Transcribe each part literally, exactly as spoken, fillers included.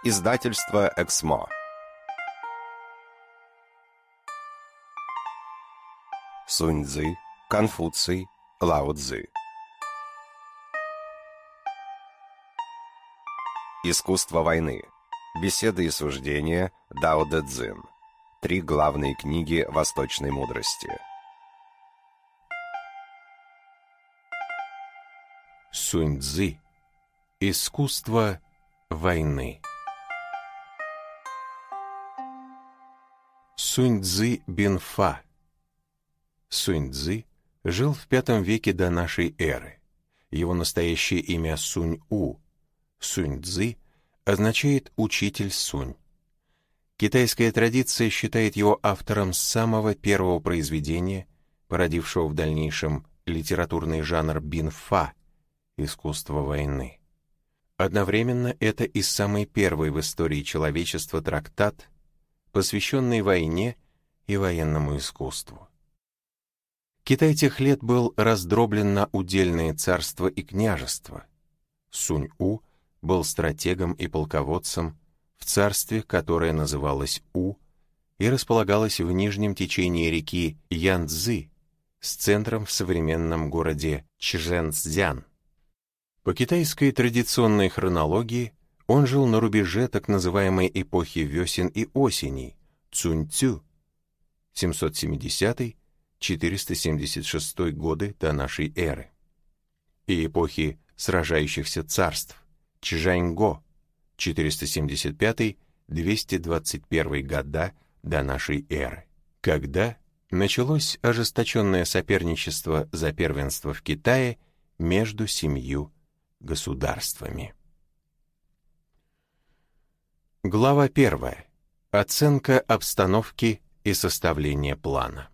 Издательство «Эксмо». Сунь-цзы, Конфуций, Лао-цзы. Искусство войны. Беседы и суждения Дао-дэ Цзин. Три главные книги восточной мудрости. Сунь-цзы. Искусство войны. Сунь-цзы Бинфа. Сунь-цзы жил в пятом веке до нашей эры. Его настоящее имя Сунь-у. Сунь-цзы означает «учитель Сунь». Китайская традиция считает его автором самого первого произведения, породившего в дальнейшем литературный жанр бинфа — искусство войны. Одновременно это и самый первый в истории человечества трактат, посвященный войне и военному искусству. Китай тех лет был раздроблен на удельные царства и княжества. Сунь-у был стратегом и полководцем в царстве, которое называлось У и располагалось в нижнем течении реки Янцзы с центром в современном городе Чжэнцзян. По китайской традиционной хронологии он жил на рубеже так называемой эпохи весен и осеней Цунь-цю семьсот семидесятый — четыреста семьдесят шестой годы до нашей эры и эпохи сражающихся царств Чжаньго четыреста семьдесят пятый — двести двадцать первый года до нашей эры, когда началось ожесточенное соперничество за первенство в Китае между семью государствами. Глава первая. Оценка обстановки и составление плана.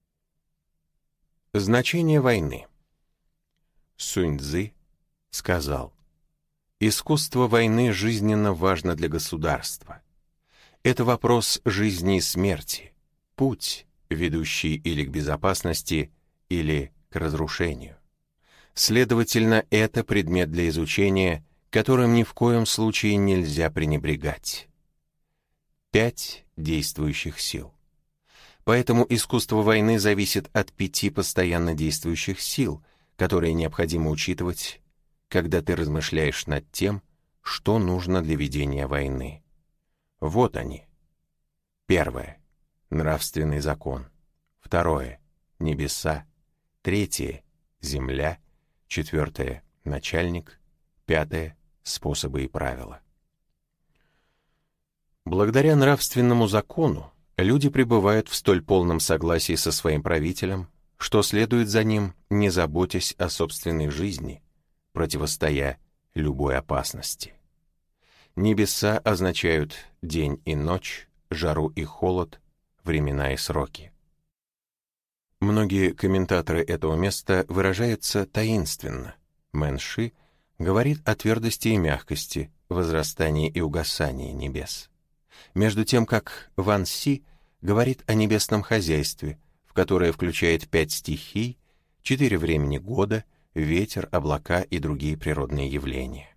Значение войны. Сунь-цзы сказал: «Искусство войны жизненно важно для государства. Это вопрос жизни и смерти, путь, ведущий или к безопасности, или к разрушению. Следовательно, это предмет для изучения, которым ни в коем случае нельзя пренебрегать». Пять действующих сил. Поэтому искусство войны зависит от пяти постоянно действующих сил, которые необходимо учитывать, когда ты размышляешь над тем, что нужно для ведения войны. Вот они. Первое — нравственный закон. Второе — небеса. Третье — земля. Четвертое — начальник. Пятое — способы и правила. Благодаря нравственному закону люди пребывают в столь полном согласии со своим правителем, что следуют за ним, не заботясь о собственной жизни, противостоя любой опасности. Небеса означают день и ночь, жару и холод, времена и сроки. Многие комментаторы этого места выражаются таинственно. Мэн Ши говорит о твердости и мягкости, возрастании и угасании небес. Между тем, как Ван Си говорит о небесном хозяйстве, в которое включает пять стихий, четыре времени года, ветер, облака и другие природные явления.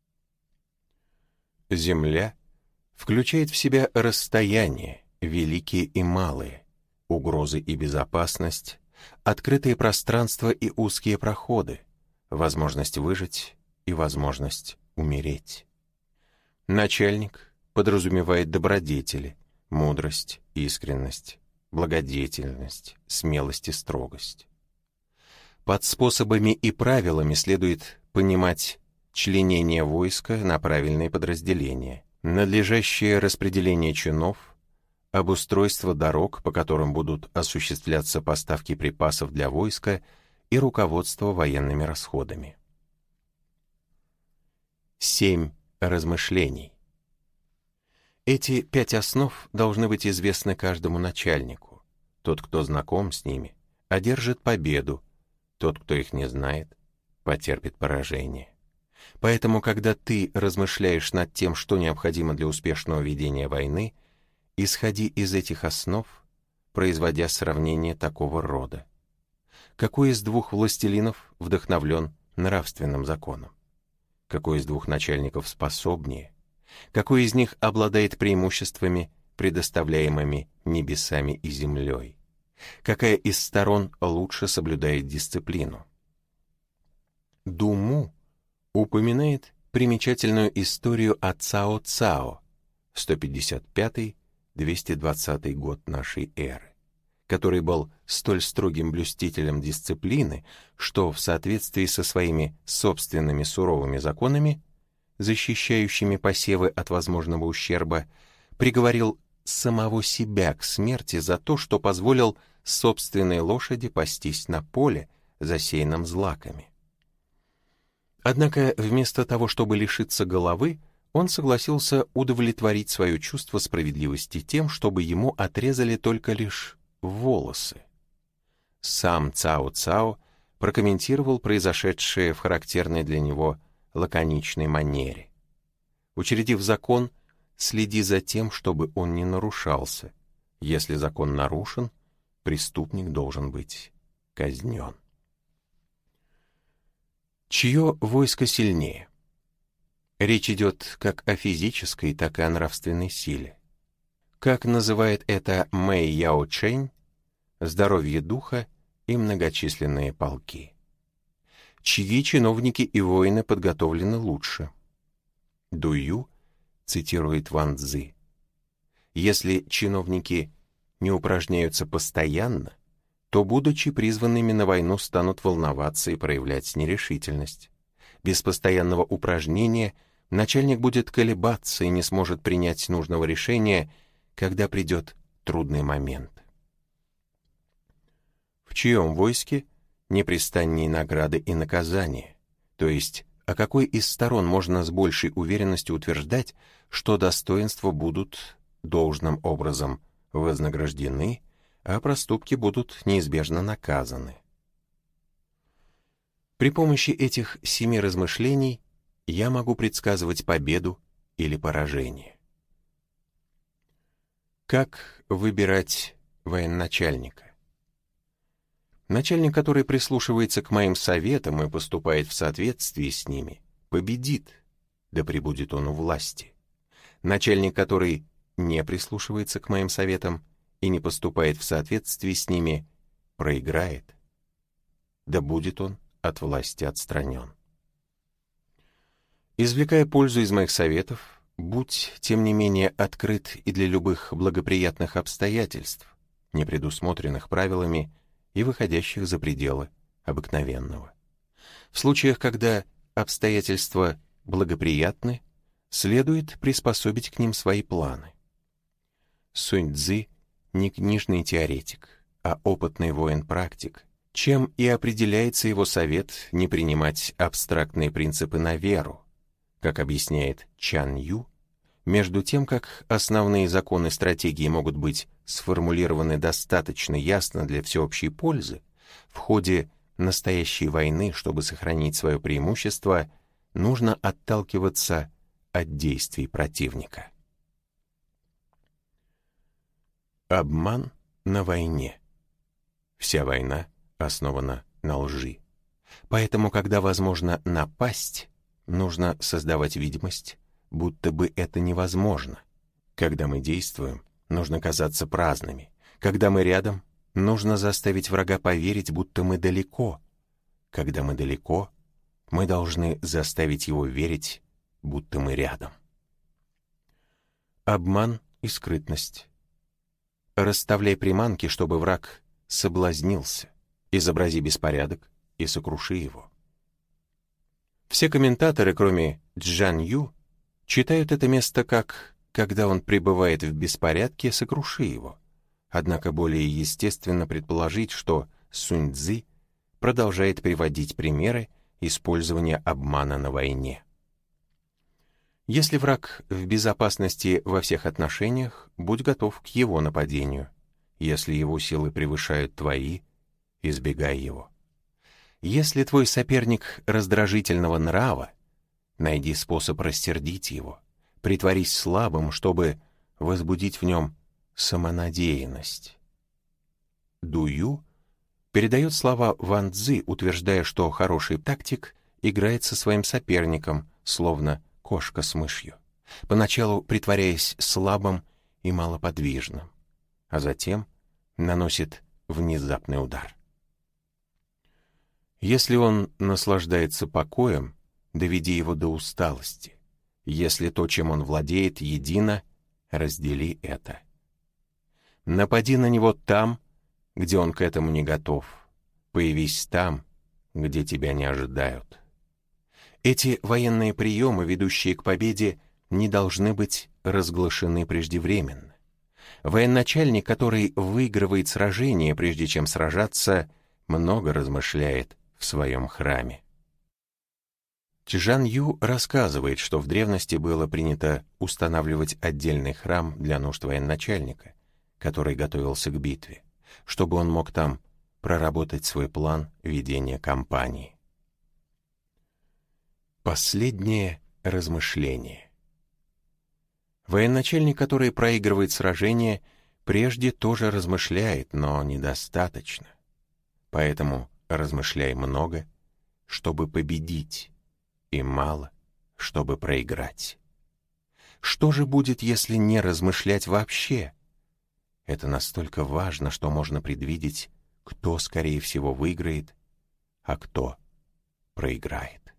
Земля включает в себя расстояния, великие и малые, угрозы и безопасность, открытые пространства и узкие проходы, возможность выжить и возможность умереть. Начальник подразумевает добродетели, мудрость, искренность, благодетельность, смелость и строгость. Под способами и правилами следует понимать членение войска на правильные подразделения, надлежащее распределение чинов, обустройство дорог, по которым будут осуществляться поставки припасов для войска, и руководство военными расходами. Семь размышлений. Эти пять основ должны быть известны каждому начальнику. Тот, кто знаком с ними, одержит победу, тот, кто их не знает, потерпит поражение. Поэтому, когда ты размышляешь над тем, что необходимо для успешного ведения войны, исходи из этих основ, производя сравнение такого рода. Какой из двух властелинов вдохновлен нравственным законом? Какой из двух начальников способнее? Какой из них обладает преимуществами, предоставляемыми небесами и землей? Какая из сторон лучше соблюдает дисциплину? Думу упоминает примечательную историю о Цао Цао, сто пятьдесят пятый — двести двадцатый год нашей эры, который был столь строгим блюстителем дисциплины, что в соответствии со своими собственными суровыми законами, защищающими посевы от возможного ущерба, приговорил самого себя к смерти за то, что позволил собственной лошади пастись на поле, засеянном злаками. Однако вместо того, чтобы лишиться головы, он согласился удовлетворить свое чувство справедливости тем, чтобы ему отрезали только лишь волосы. Сам Цао Цао прокомментировал произошедшее в характерной для него лаконичной манере. Учредив закон, следи за тем, чтобы он не нарушался. Если закон нарушен, преступник должен быть казнен. Чье войско сильнее? Речь идет как о физической, так и о нравственной силе. Как называет это Мэй Яо Чэнь, здоровье духа и многочисленные полки. Чьи чиновники и воины подготовлены лучше? Дую цитирует Ван Цзы. Если чиновники не упражняются постоянно, то, будучи призванными на войну, станут волноваться и проявлять нерешительность. Без постоянного упражнения начальник будет колебаться и не сможет принять нужного решения, когда придет трудный момент. В чьем войске непрестаннее награды и наказания? То есть, о какой из сторон можно с большей уверенностью утверждать, что достоинства будут должным образом вознаграждены, а проступки будут неизбежно наказаны? При помощи этих семи размышлений я могу предсказывать победу или поражение. Как выбирать военачальника? Начальник, который прислушивается к моим советам и поступает в соответствии с ними, победит, да пребудет он у власти. Начальник, который не прислушивается к моим советам и не поступает в соответствии с ними, проиграет, да будет он от власти отстранен. Извлекая пользу из моих советов, будь, тем не менее, открыт и для любых благоприятных обстоятельств, не предусмотренных правилами и выходящих за пределы обыкновенного. В случаях, когда обстоятельства благоприятны, следует приспособить к ним свои планы. Сунь Цзы не книжный теоретик, а опытный воин-практик, чем и определяется его совет не принимать абстрактные принципы на веру, как объясняет Чан Ю. Между тем, как основные законы стратегии могут быть сформулированы достаточно ясно для всеобщей пользы, в ходе настоящей войны, чтобы сохранить свое преимущество, нужно отталкиваться от действий противника. Обман на войне. Вся война основана на лжи. Поэтому, когда возможно напасть, нужно создавать видимость, будто бы это невозможно. Когда мы действуем, нужно казаться праздными. Когда мы рядом, нужно заставить врага поверить, будто мы далеко. Когда мы далеко, мы должны заставить его верить, будто мы рядом. Обман и скрытность. Расставляй приманки, чтобы враг соблазнился. Изобрази беспорядок и сокруши его. Все комментаторы, кроме Джан Ю, читают это место как «когда он пребывает в беспорядке, сокруши его». Однако более естественно предположить, что Сунь Цзы продолжает приводить примеры использования обмана на войне. Если враг в безопасности во всех отношениях, будь готов к его нападению. Если его силы превышают твои, избегай его. Если твой соперник раздражительного нрава, найди способ рассердить его, притворись слабым, чтобы возбудить в нем самонадеянность. Дую передает слова Ван Цзы, утверждая, что хороший тактик играет со своим соперником, словно кошка с мышью. поначалу притворяясь слабым и малоподвижным, а затем наносит внезапный удар. Если он наслаждается покоем, доведи его до усталости. Если то, чем он владеет, едино, раздели это. Напади на него там, где он к этому не готов. Появись там, где тебя не ожидают. Эти военные приемы, ведущие к победе, не должны быть разглашены преждевременно. Военачальник, который выигрывает сражение, прежде чем сражаться, много размышляет в своем храме. Чжан Ю рассказывает, что в древности было принято устанавливать отдельный храм для нужд военачальника, который готовился к битве, чтобы он мог там проработать свой план ведения кампании. Последнее размышление. Военачальник, который проигрывает сражение, прежде тоже размышляет, но недостаточно. Поэтому размышляй много, чтобы победить, и мало, чтобы проиграть. Что же будет, если не размышлять вообще? Это настолько важно, что можно предвидеть, кто, скорее всего, выиграет, а кто проиграет.